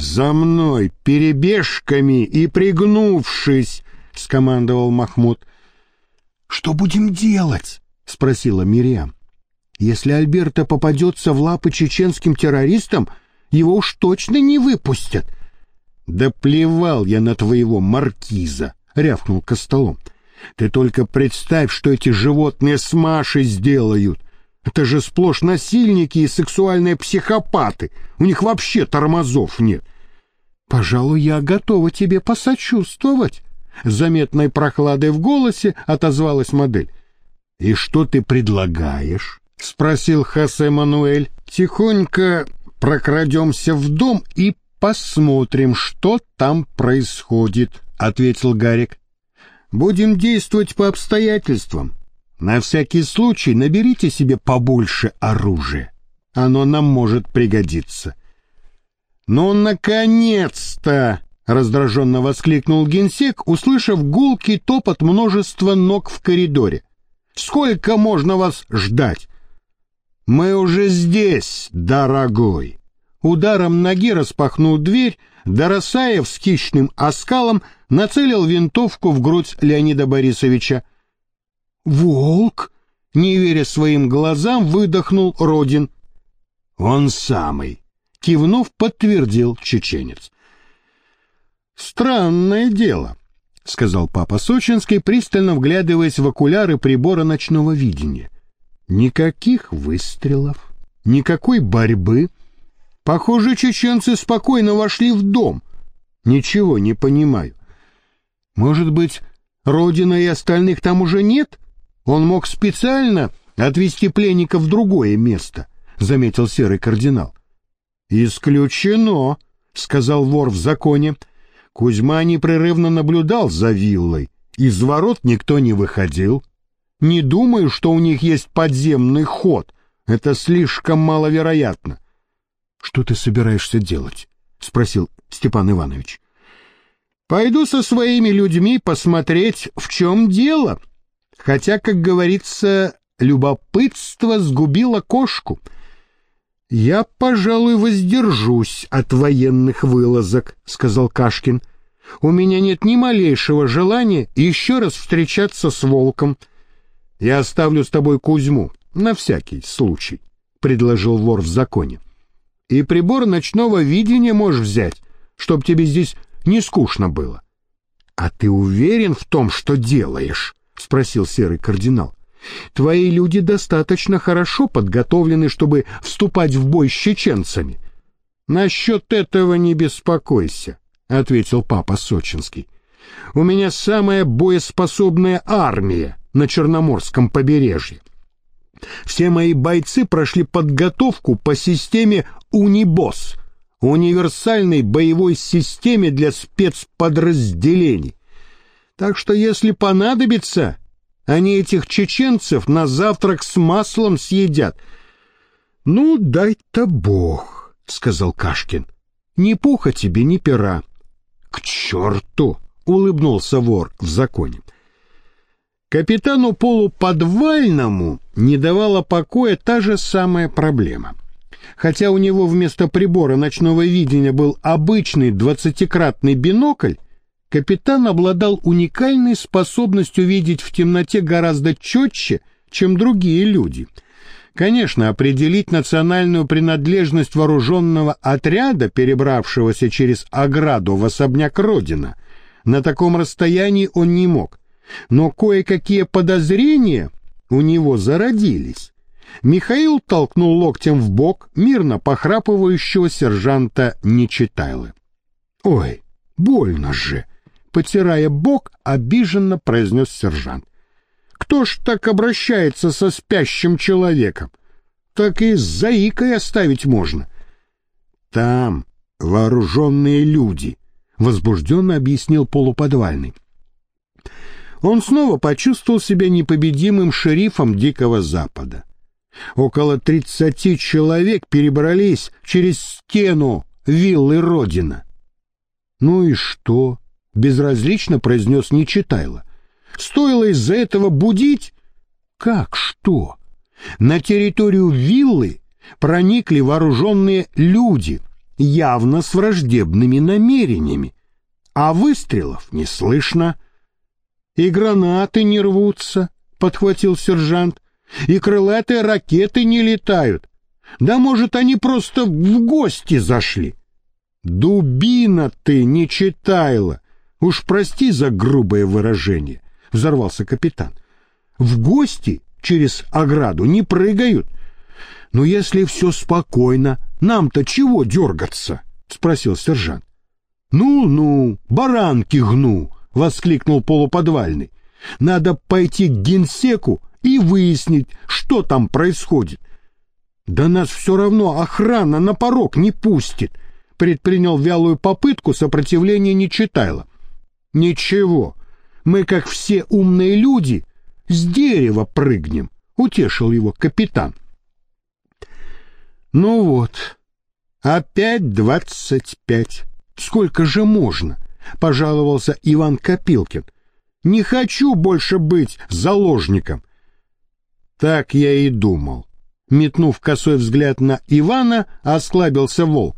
«За мной перебежками и пригнувшись!» — скомандовал Махмуд. «Что будем делать?» — спросила Мириам. «Если Альберто попадется в лапы чеченским террористам, его уж точно не выпустят». «Да плевал я на твоего маркиза!» — рявкнул Костолом. «Ты только представь, что эти животные с Машей сделают. Это же сплошь насильники и сексуальные психопаты. У них вообще тормозов нет». «Пожалуй, я готова тебе посочувствовать», — с заметной прохладой в голосе отозвалась модель. «И что ты предлагаешь?» — спросил Хосе Мануэль. «Тихонько прокрадемся в дом и посмотрим, что там происходит», — ответил Гарик. «Будем действовать по обстоятельствам. На всякий случай наберите себе побольше оружия. Оно нам может пригодиться». «Ну, наконец-то!» — раздраженно воскликнул генсек, услышав гулкий топот множества ног в коридоре. «Сколько можно вас ждать?» «Мы уже здесь, дорогой!» Ударом ноги распахнул дверь, Доросаев с хищным оскалом нацелил винтовку в грудь Леонида Борисовича. «Волк!» — не веря своим глазам, выдохнул Родин. «Он самый!» — кивнув, подтвердил чеченец. «Странное дело», — сказал папа Сочинский, пристально вглядываясь в окуляры прибора ночного видения. «Никаких выстрелов, никакой борьбы. Похоже, чеченцы спокойно вошли в дом. Ничего не понимаю. Может быть, Родина и остальных там уже нет? Он мог специально отвезти пленников в другое место», — заметил серый кардинал. «Исключено», — сказал вор в законе. «Кузьма непрерывно наблюдал за виллой. Из ворот никто не выходил. Не думаю, что у них есть подземный ход. Это слишком маловероятно». «Что ты собираешься делать?» — спросил Степан Иванович. «Пойду со своими людьми посмотреть, в чем дело. Хотя, как говорится, любопытство сгубило кошку. «Я, пожалуй, воздержусь от военных вылазок», — сказал Кашкин. «У меня нет ни малейшего желания еще раз встречаться с волком». «Я оставлю с тобой Кузьму, на всякий случай», — предложил вор в законе. «И прибор ночного видения можешь взять, чтоб тебе здесь не скучно было». «А ты уверен в том, что делаешь?» — спросил серый кардинал. «Твои люди достаточно хорошо подготовлены, чтобы вступать в бой с чеченцами». «Насчет этого не беспокойся», — ответил папа Сочинский. «У меня самая боеспособная армия на Черноморском побережье. Все мои бойцы прошли подготовку по системе «Унибос», универсальной боевой системе для спецподразделений. Так что, если понадобится, они этих чеченцев на завтрак с маслом съедят». «Ну, дай-то Бог», — сказал Кашкин. «Ни пуха тебе, ни пера». «К черту!» — улыбнулся вор в законе. Капитану Полуподвальному не давала покоя та же самая проблема. Хотя у него вместо прибора ночного видения был обычный 20-кратный бинокль, капитан обладал уникальной способностью видеть в темноте гораздо четче, чем другие люди. Конечно, определить национальную принадлежность вооруженного отряда, перебравшегося через ограду в особняк Родина, на таком расстоянии он не мог. Но кое-какие подозрения у него зародились. Михаил толкнул локтем в бок мирно похрапывающего сержанта Нечитайлы. «Ой, больно же!» — потирая бок, обиженно произнес сержант. «Кто ж так обращается со спящим человеком? Так и с заикой оставить можно». «Там вооруженные люди», — возбужденно объяснил Полуподвальный. Он снова почувствовал себя непобедимым шерифом Дикого Запада. Около 30 человек перебрались через стену виллы Родина. «Ну и что?» — безразлично произнес Нечитайло. «Стоило из-за этого будить?» «Как что?» На территорию виллы проникли вооруженные люди явно с враждебными намерениями, а выстрелов не слышно. «И гранаты не рвутся», — подхватил сержант, «и крылатые ракеты не летают. Да, может, они просто в гости зашли». «Дубина ты, не читайла! Уж прости за грубое выражение», — взорвался капитан. «В гости через ограду не прыгают». «Ну, если все спокойно, нам-то чего дергаться?» — спросил сержант. «Ну-ну, баранки гну!» — воскликнул полуподвальный. «Надо пойти к генсеку и выяснить, что там происходит». «Да нас все равно охрана на порог не пустит», — предпринял вялую попытку сопротивления Нечитайло. «Ничего, мы, как все умные люди, с дерева прыгнем», — утешил его капитан. «Ну вот, опять 25. Сколько же можно?» — пожаловался Иван Копилкин. «Не хочу больше быть заложником». «Так я и думал». Метнув косой взгляд на Ивана, осклабился волк.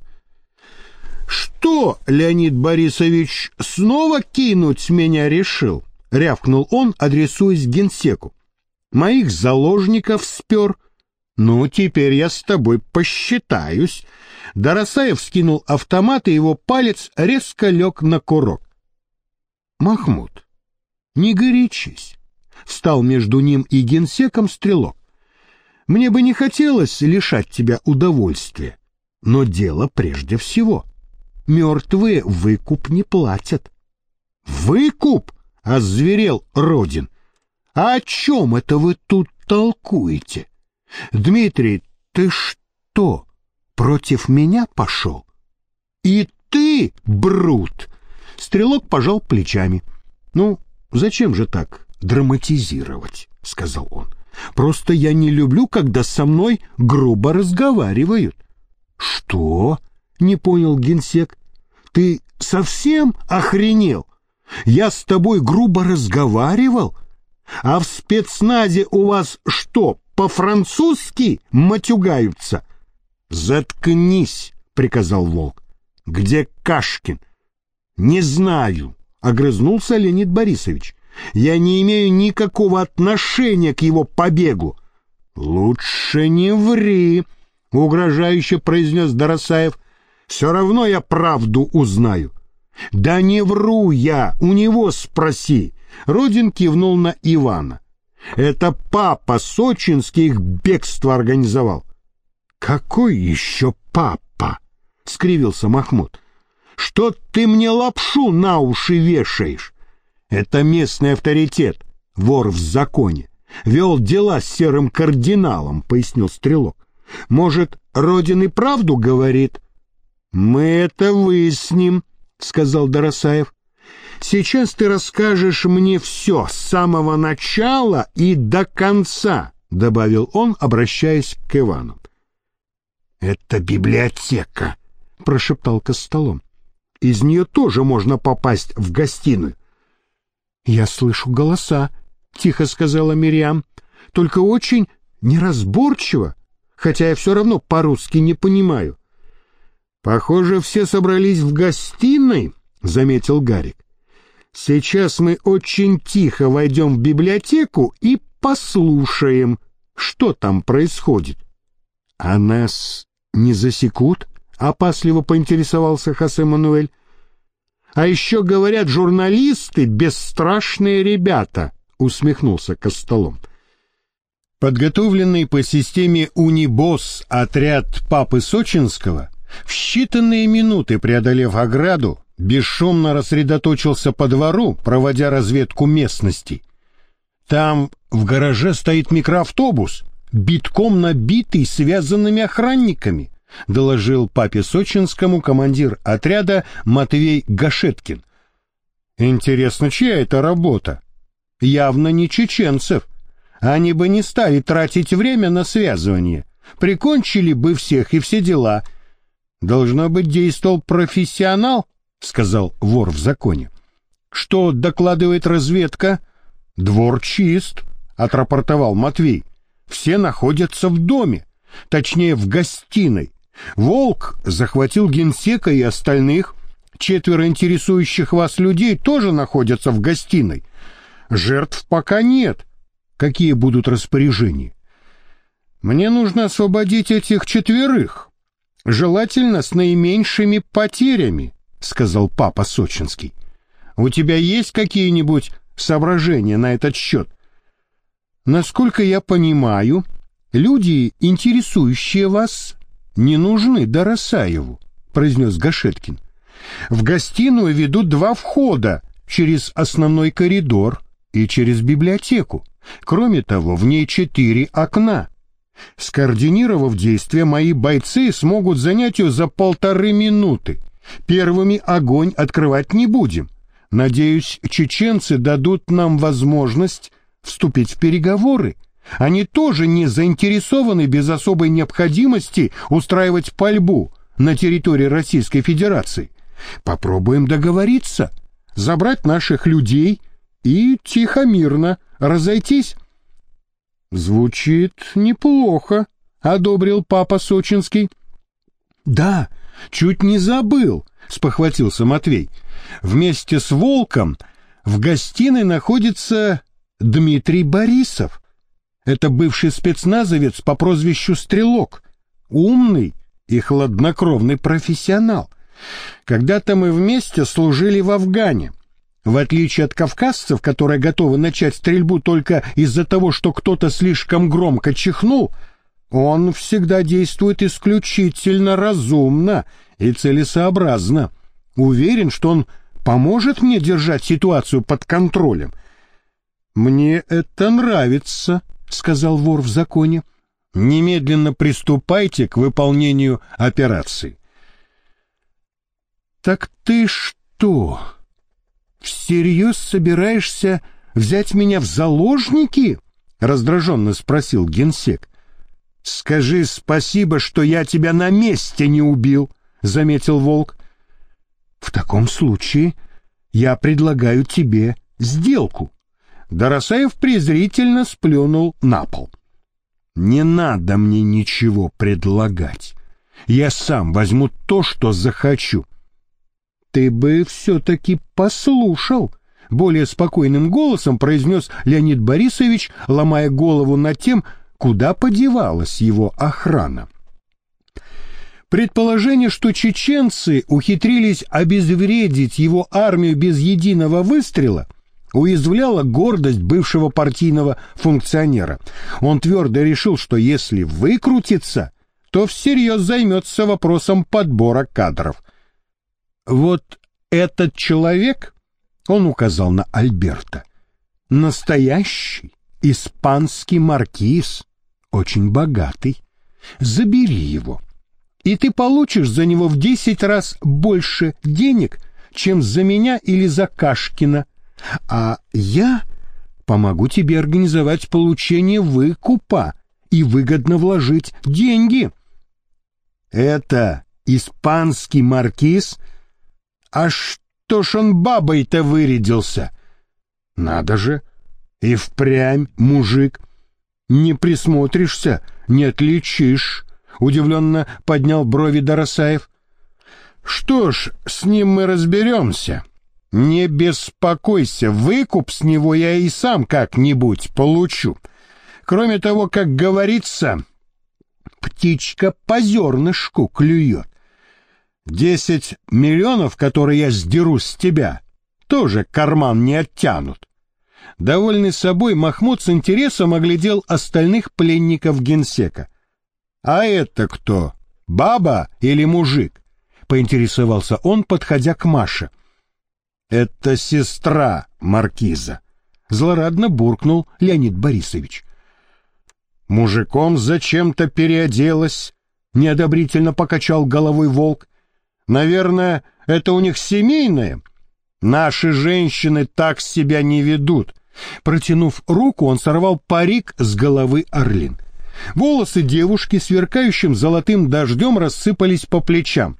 «Что, Леонид Борисович, снова кинуть меня решил?» — рявкнул он, адресуясь генсеку. «Моих заложников спер. Ну, теперь я с тобой посчитаюсь». Дарасаев скинул автомат, и его палец резко лег на курок. «Махмуд, не горячись», — встал между ним и генсеком стрелок. «Мне бы не хотелось лишать тебя удовольствия, но дело прежде всего. Мертвые выкуп не платят». «Выкуп?» — озверел Родин. «А о чем это вы тут толкуете? Дмитрий, ты что, против меня пошел?» «И ты, Брут!» Стрелок пожал плечами. «Ну, зачем же так драматизировать?» — сказал он. «Просто я не люблю, когда со мной грубо разговаривают». «Что?» — не понял генсек. «Ты совсем охренел? Я с тобой грубо разговаривал? А в спецназе у вас что, по-французски матюгаются?» «Заткнись», — приказал волк. «Где Кашкин?» «Не знаю», — огрызнулся Леонид Борисович. «Я не имею никакого отношения к его побегу». «Лучше не ври», — угрожающе произнес Дарасаев. «Все равно я правду узнаю». «Да не вру я, у него спроси», — Родин кивнул на Ивана. «Это папа сочинский их бегство организовал». «Какой еще папа?» — скривился Махмуд. «Что ты мне лапшу на уши вешаешь?» «Это местный авторитет, вор в законе. Вел дела с серым кардиналом», — пояснил стрелок. «Может, Родин и правду говорит?» «Мы это выясним», — сказал Дарасаев. «Сейчас ты расскажешь мне все с самого начала и до конца», — добавил он, обращаясь к Ивану. «Это библиотека», — прошептал Костолом. «Из нее тоже можно попасть в гостиную». «Я слышу голоса», — тихо сказала Мириам, — «только очень неразборчиво, хотя я все равно по-русски не понимаю». «Похоже, все собрались в гостиной», — заметил Гарик. «Сейчас мы очень тихо войдем в библиотеку и послушаем, что там происходит». «А нас не засекут?» — опасливо поинтересовался Хосе Мануэль. «А еще, говорят, журналисты — бесстрашные ребята», — усмехнулся Костолом. Подготовленный по системе «Унибос» отряд папы Сочинского, в считанные минуты преодолев ограду, бесшумно рассредоточился по двору, проводя разведку местности. «Там в гараже стоит микроавтобус, битком набитый связанными охранниками», — доложил папе Сочинскому командир отряда Матвей Гашеткин. «Интересно, чья это работа? Явно не чеченцев. Они бы не стали тратить время на связывание. Прикончили бы всех и все дела». «Должно быть, действовал профессионал», — сказал вор в законе. «Что докладывает разведка?» «Двор чист», — отрапортовал Матвей. «Все находятся в доме, точнее, в гостиной. Волк захватил генсека и остальных. 4 интересующих вас людей тоже находятся в гостиной. Жертв пока нет. Какие будут распоряжения? Мне нужно освободить этих 4, желательно с наименьшими потерями, сказал папа Сочинский. У тебя есть какие-нибудь соображения на этот счет? Насколько я понимаю, люди, интересующие вас, не нужны Дарасаеву, произнес Гашеткин. В гостиную ведут 2 входа через основной коридор и через библиотеку. Кроме того, в ней 4 окна. Скоординировав действия, мои бойцы смогут занять ее за 1,5 минуты. Первыми огонь открывать не будем. Надеюсь, чеченцы дадут нам возможность вступить в переговоры. Они тоже не заинтересованы без особой необходимости устраивать пальбу на территории Российской Федерации. Попробуем договориться, забрать наших людей и тихо-мирно разойтись. Звучит неплохо, одобрил папа Сочинский. Да, чуть не забыл, спохватился Матвей. Вместе с Волком в гостиной находится Дмитрий Борисов. Это бывший спецназовец по прозвищу Стрелок, умный и хладнокровный профессионал. Когда-то мы вместе служили в Афгане. В отличие от кавказцев, которые готовы начать стрельбу только из-за того, что кто-то слишком громко чихнул, он всегда действует исключительно разумно и целесообразно. Уверен, что он поможет мне держать ситуацию под контролем. «Мне это нравится», — сказал вор в законе. «Немедленно приступайте к выполнению операции». «Так ты что, всерьез собираешься взять меня в заложники?» — раздраженно спросил генсек. «Скажи спасибо, что я тебя на месте не убил», — заметил Волк. «В таком случае я предлагаю тебе сделку». Дарасаев презрительно сплюнул на пол. «Не надо мне ничего предлагать. Я сам возьму то, что захочу». «Ты бы все-таки послушал», — более спокойным голосом произнес Леонид Борисович, ломая голову над тем, куда подевалась его охрана. Предположение, что чеченцы ухитрились обезвредить его армию без единого выстрела, уязвляла гордость бывшего партийного функционера. Он твердо решил, что если выкрутится, то всерьез займется вопросом подбора кадров. «Вот этот человек, — он указал на Альберта, — настоящий испанский маркиз, очень богатый. Забери его, и ты получишь за него в 10 раз больше денег, чем за меня или за Кашкина. А я помогу тебе организовать получение выкупа и выгодно вложить деньги». «Это испанский маркиз? А что ж он бабой-то вырядился?» «Надо же, и впрямь мужик. Не присмотришься, не отличишь», — удивленно поднял брови Дарасаев. «Что ж, с ним мы разберемся. Не беспокойся, выкуп с него я и сам как-нибудь получу. Кроме того, как говорится, птичка по зернышку клюет. 10 миллионов, которые я сдеру с тебя, тоже карман не оттянут». Довольный собой, Махмуд с интересом оглядел остальных пленников генсека. «А это кто, баба или мужик?» — поинтересовался он, подходя к Маше. «Это сестра маркиза», — злорадно буркнул Леонид Борисович. «Мужиком зачем-то переоделась», — неодобрительно покачал головой Волк. «Наверное, это у них семейное? Наши женщины так себя не ведут». Протянув руку, он сорвал парик с головы Орлин. Волосы девушки сверкающим золотым дождем рассыпались по плечам.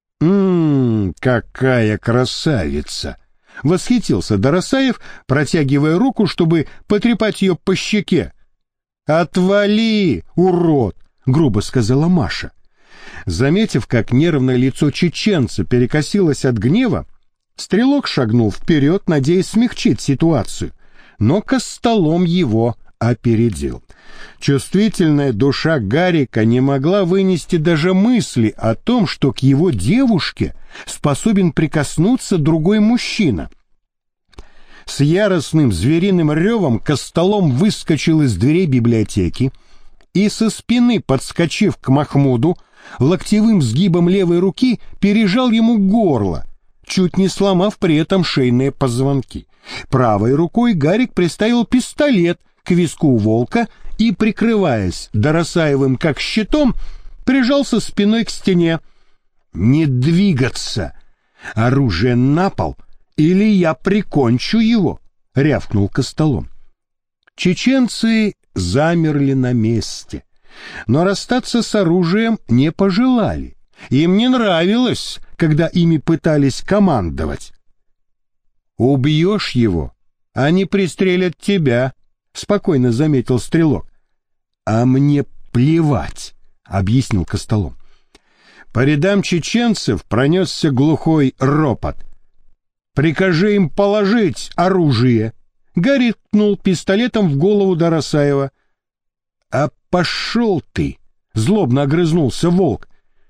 Какая красавица!» — восхитился Дарасаев, протягивая руку, чтобы потрепать ее по щеке. «Отвали, урод!» — грубо сказала Маша. Заметив, как нервное лицо чеченца перекосилось от гнева, Стрелок шагнул вперед, надеясь смягчить ситуацию, но Костолом его опередил. Чувствительная душа Гарика не могла вынести даже мысли о том, что к его девушке способен прикоснуться другой мужчина. С яростным звериным ревом Костолом выскочил из дверей библиотеки и со спины, подскочив к Махмуду, локтевым сгибом левой руки пережал ему горло, чуть не сломав при этом шейные позвонки. Правой рукой Гарик приставил пистолет к виску волка и, прикрываясь Доросаевым как щитом, прижался спиной к стене. «Не двигаться! Оружие на пол, или я прикончу его!» — рявкнул Костолом. Чеченцы замерли на месте, но расстаться с оружием не пожелали. Им не нравилось, когда ими пытались командовать. «Убьешь его, они пристрелят тебя», — спокойно заметил Стрелок. «А мне плевать», — объяснил Костолом. По рядам чеченцев пронесся глухой ропот. «Прикажи им положить оружие!» Гарик ткнул пистолетом в голову Доросаева. «А пошел ты!» — злобно огрызнулся волк.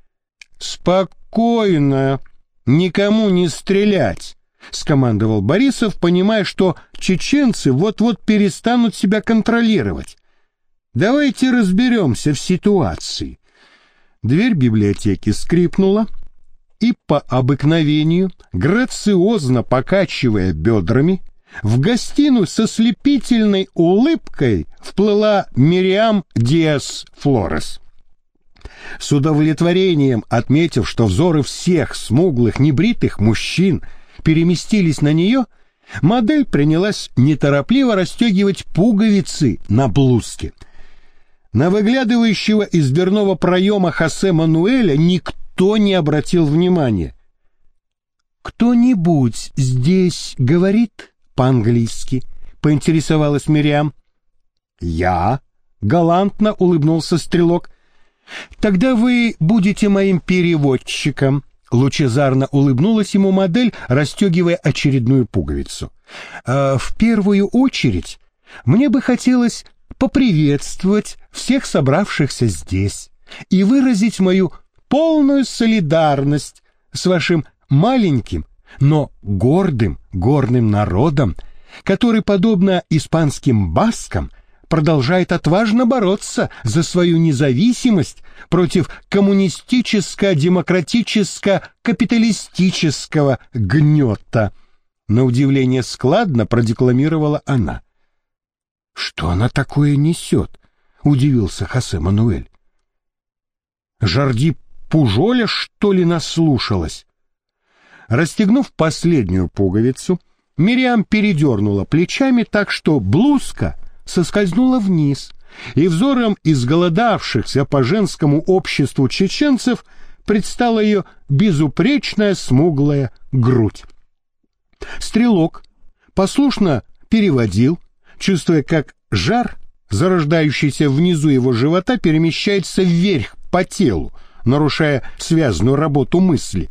«Спокойно, никому не стрелять!» — скомандовал Борисов, понимая, что чеченцы вот-вот перестанут себя контролировать. «Давайте разберемся в ситуации». Дверь библиотеки скрипнула, и по обыкновению, грациозно покачивая бедрами, в гостиную со слепительной улыбкой вплыла Мириам Диас-Флорес. С удовлетворением отметив, что взоры всех смуглых, небритых мужчин переместились на нее, модель принялась неторопливо расстегивать пуговицы на блузке. На выглядывающего из дверного проема Хосе Мануэля никто не обратил внимания. «Кто-нибудь здесь говорит по-английски?» — поинтересовалась Мириам. «Я», — галантно улыбнулся Стрелок. «Тогда вы будете моим переводчиком», — лучезарно улыбнулась ему модель, расстегивая очередную пуговицу. «В первую очередь мне бы хотелось поприветствовать всех собравшихся здесь и выразить мою полную солидарность с вашим маленьким, но гордым горным народом, который, подобно испанским баскам, продолжает отважно бороться за свою независимость против коммунистическо-демократическо-капиталистического гнета. На удивление складно продекламировала она. «Что она такое несет?» — удивился Хосе Мануэль. «Жарди Пужоля, что ли, наслушалась?» Расстегнув последнюю пуговицу, Мириам передернула плечами так, что блузка соскользнула вниз, и взором изголодавшихся по женскому обществу чеченцев предстала ее безупречная смуглая грудь. Стрелок послушно переводил, чувствуя, как жар, зарождающийся внизу его живота, перемещается вверх по телу, нарушая связную работу мысли.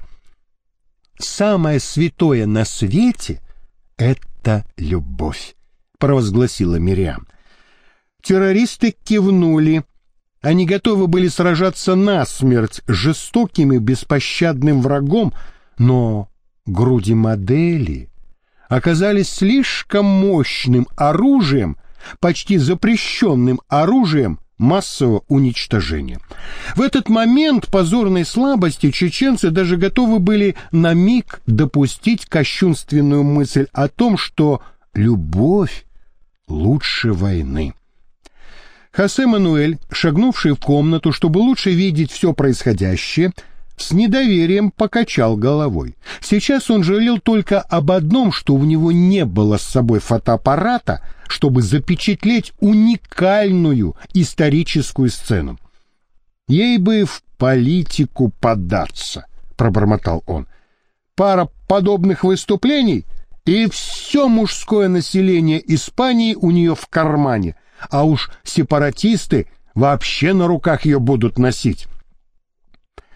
«Самое святое на свете — это любовь», — провозгласила Мириам. Террористы кивнули. Они готовы были сражаться насмерть с жестоким и беспощадным врагом, но груди модели оказались слишком мощным оружием, почти запрещенным оружием массового уничтожения. В этот момент позорной слабости чеченцы даже готовы были на миг допустить кощунственную мысль о том, что любовь лучше войны. Хосе Мануэль, шагнувший в комнату, чтобы лучше видеть все происходящее, с недоверием покачал головой. Сейчас он жалел только об одном, что у него не было с собой фотоаппарата, чтобы запечатлеть уникальную историческую сцену. «Ей бы в политику податься», — пробормотал он. «Пара подобных выступлений, и все мужское население Испании у нее в кармане, а уж сепаратисты вообще на руках ее будут носить».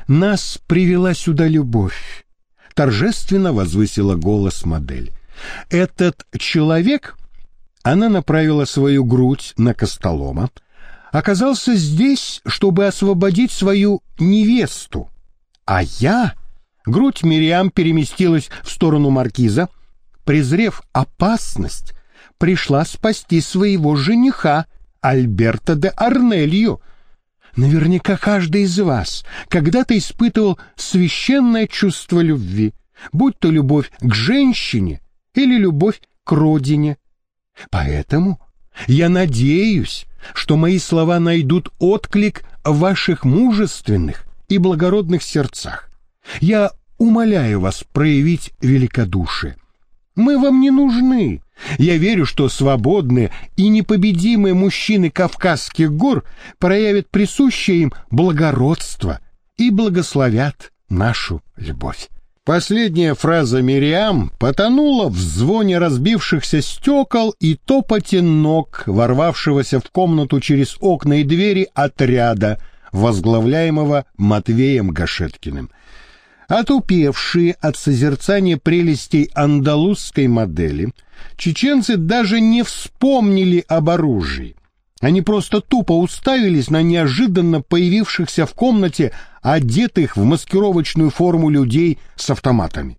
Нас привела сюда любовь, торжественно возвысила голос модель. Этот человек, она направила свою грудь на Костолома, оказался здесь, чтобы освободить свою невесту. А я... Грудь Мириам переместилась в сторону маркиза. Презрев опасность, пришла спасти своего жениха, Альберто де Арнельо. Наверняка каждый из вас когда-то испытывал священное чувство любви, будь то любовь к женщине или любовь к родине. Поэтому я надеюсь, что мои слова найдут отклик в ваших мужественных и благородных сердцах. Я умоляю вас проявить великодушие. Мы вам не нужны. Я верю, что свободные и непобедимые мужчины Кавказских гор проявят присущее им благородство и благословят нашу любовь. Последняя фраза Мириам потонула в звоне разбившихся стекол и топоте ног, ворвавшегося в комнату через окна и двери отряда, возглавляемого Матвеем Гашеткиным. Отупевшие от созерцания прелестей андалузской модели, чеченцы даже не вспомнили об оружии. Они просто тупо уставились на неожиданно появившихся в комнате одетых в маскировочную форму людей с автоматами.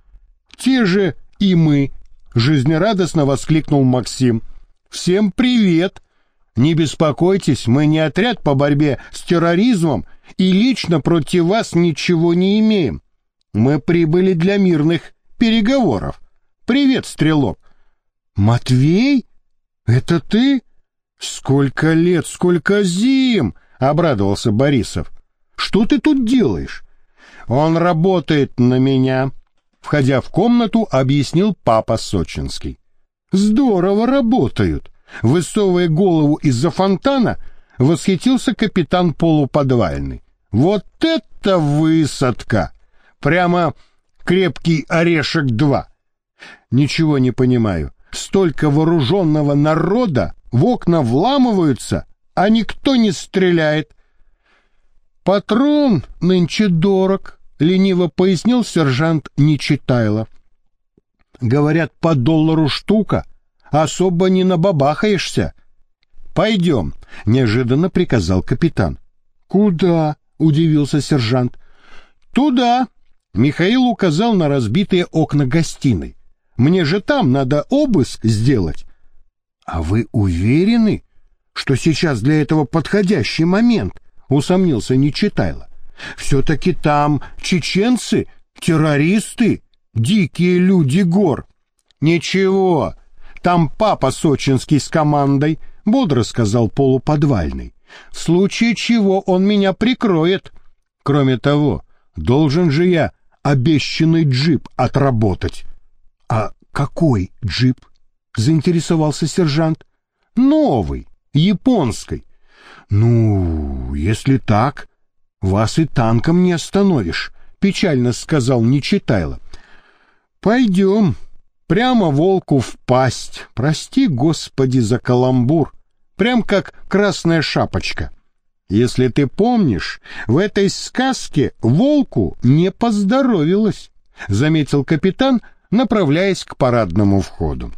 «Те же и мы!» — жизнерадостно воскликнул Максим. «Всем привет! Не беспокойтесь, мы не отряд по борьбе с терроризмом и лично против вас ничего не имеем. Мы прибыли для мирных переговоров. Привет, стрелок!» «Матвей? Это ты? Сколько лет, сколько зим!» — обрадовался Борисов. «Что ты тут делаешь?» «Он работает на меня», — входя в комнату, объяснил папа Сочинский. «Здорово работают!» — высовывая голову из-за фонтана, восхитился капитан полуподвальный. «Вот это высадка! Прямо крепкий орешек-2! Ничего не понимаю. Столько вооруженного народа в окна вламываются, а никто не стреляет». «Патрон нынче дорог», — лениво пояснил сержант Нечитайло. «Говорят, по $1 штука, особо не набабахаешься». «Пойдем», — неожиданно приказал капитан. «Куда?» — удивился сержант. «Туда», — Михаил указал на разбитые окна гостиной. «Мне же там надо обыск сделать». «А вы уверены, что сейчас для этого подходящий момент?» — усомнился Нечитайло. «Все-таки там чеченцы, террористы, дикие люди гор». «Ничего, там папа Сочинский с командой», — бодро сказал полуподвальный. «В случае чего он меня прикроет. Кроме того, должен же я обещанный джип отработать». «А какой джип?» — заинтересовался сержант. «Новый, японский». «Ну, если так, вас и танком не остановишь», — печально сказал Нечитайло. «Пойдем, прямо волку в пасть, прости, Господи, за каламбур, прям как Красная Шапочка. Если ты помнишь, в этой сказке волку не поздоровилось», — заметил капитан, направляясь к парадному входу.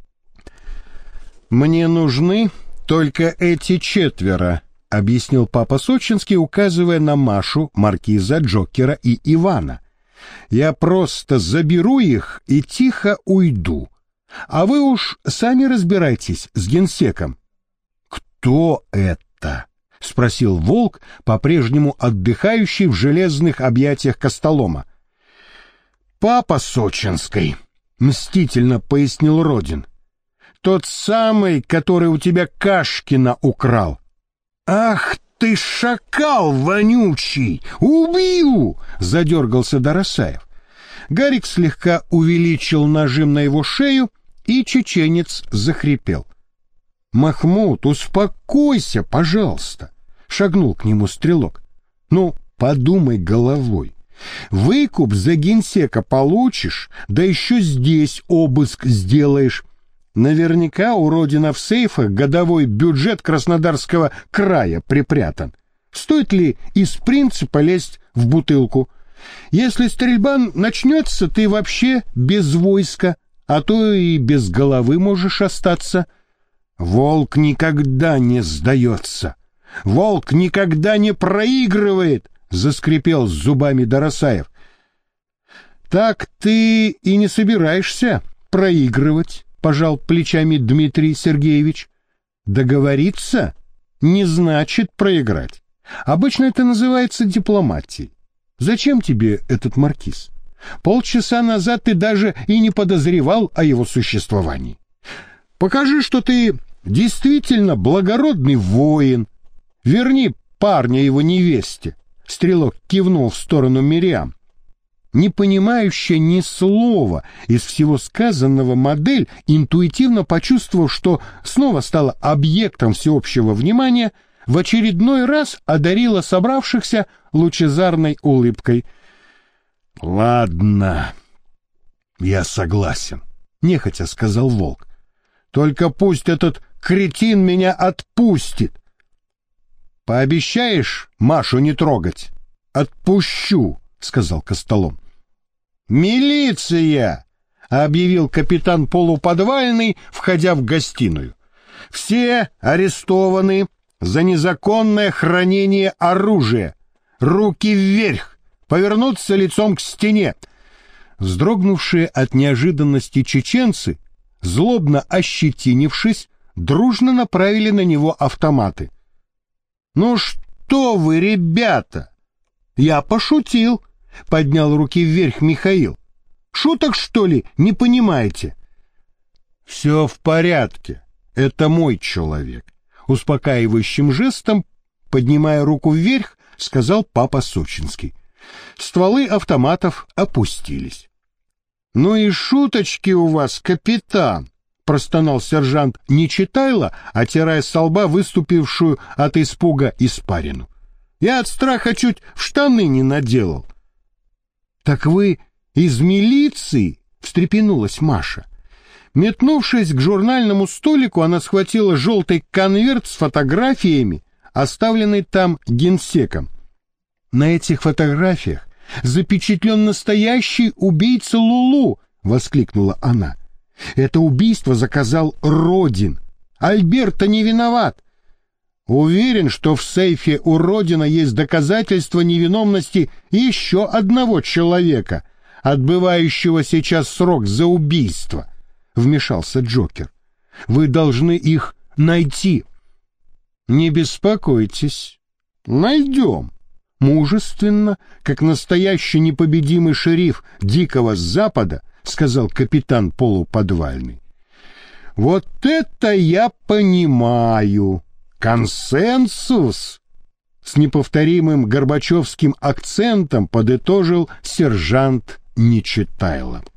«Мне нужны только эти 4, — объяснил папа Сочинский, указывая на Машу, Маркиза, Джокера и Ивана. «Я просто заберу их и тихо уйду. А вы уж сами разбирайтесь с генсеком». «Кто это?» — спросил Волк, по-прежнему отдыхающий в железных объятиях Костолома. «Папа Сочинский», — мстительно пояснил Родин. «Тот самый, который у тебя Кашкина украл». «Ах ты, шакал вонючий! Убью!» — задергался Доросаев. Гарик слегка увеличил нажим на его шею, и чеченец захрипел. «Махмуд, успокойся, пожалуйста!» — шагнул к нему стрелок. «Ну, подумай головой. Выкуп за генсека получишь, да еще здесь обыск сделаешь. Наверняка у Родина в сейфах годовой бюджет Краснодарского края припрятан. Стоит ли из принципа лезть в бутылку. Если стрельба начнется, ты вообще без войска, а то и без головы можешь остаться. Волк никогда не сдается. Волк никогда не проигрывает, заскрипел зубами Доросаев. Так ты и не собираешься проигрывать, пожал плечами Дмитрий Сергеевич. Договориться не значит проиграть. Обычно это называется дипломатией. Зачем тебе этот маркиз? Полчаса назад ты даже и не подозревал о его существовании. Покажи, что ты действительно благородный воин. Верни парня его невесте. Стрелок кивнул в сторону Мириам. Не понимающая ни слова из всего сказанного, модель, интуитивно почувствовав, что снова стала объектом всеобщего внимания, в очередной раз одарила собравшихся лучезарной улыбкой. «Ладно, я согласен», — нехотя сказал Волк. «Только пусть этот кретин меня отпустит». «Пообещаешь Машу не трогать?» «Отпущу», — сказал Костолом. «Милиция!» — объявил капитан Полуподвальный, входя в гостиную. «Все арестованы за незаконное хранение оружия. Руки вверх, повернуться лицом к стене». Вздрогнувшие от неожиданности чеченцы, злобно ощетинившись, дружно направили на него автоматы. «Ну что вы, ребята!» «Я пошутил», — поднял руки вверх Михаил. «Шуток, что ли, не понимаете?» «Все в порядке, это мой человек», — успокаивающим жестом, поднимая руку вверх, сказал папа Сочинский. Стволы автоматов опустились. «Ну и шуточки у вас, капитан», — простонал сержант Нечитайло, отирая со лба выступившую от испуга испарину. «Я от страха чуть в штаны не наделал». «Так вы из милиции?» — встрепенулась Маша. Метнувшись к журнальному столику, она схватила желтый конверт с фотографиями, оставленный там генсеком. «На этих фотографиях запечатлен настоящий убийца Лулу!» — воскликнула она. «Это убийство заказал Родин. Альберто не виноват. Уверен, что в сейфе у Родина есть доказательства невиновности еще одного человека, отбывающего сейчас срок за убийство», — вмешался Джокер. «Вы должны их найти». «Не беспокойтесь, найдем». Мужественно, как настоящий непобедимый шериф Дикого Запада, сказал капитан Полуподвальный. «Вот это я понимаю! Консенсус!» С неповторимым горбачевским акцентом подытожил сержант Нечитайло.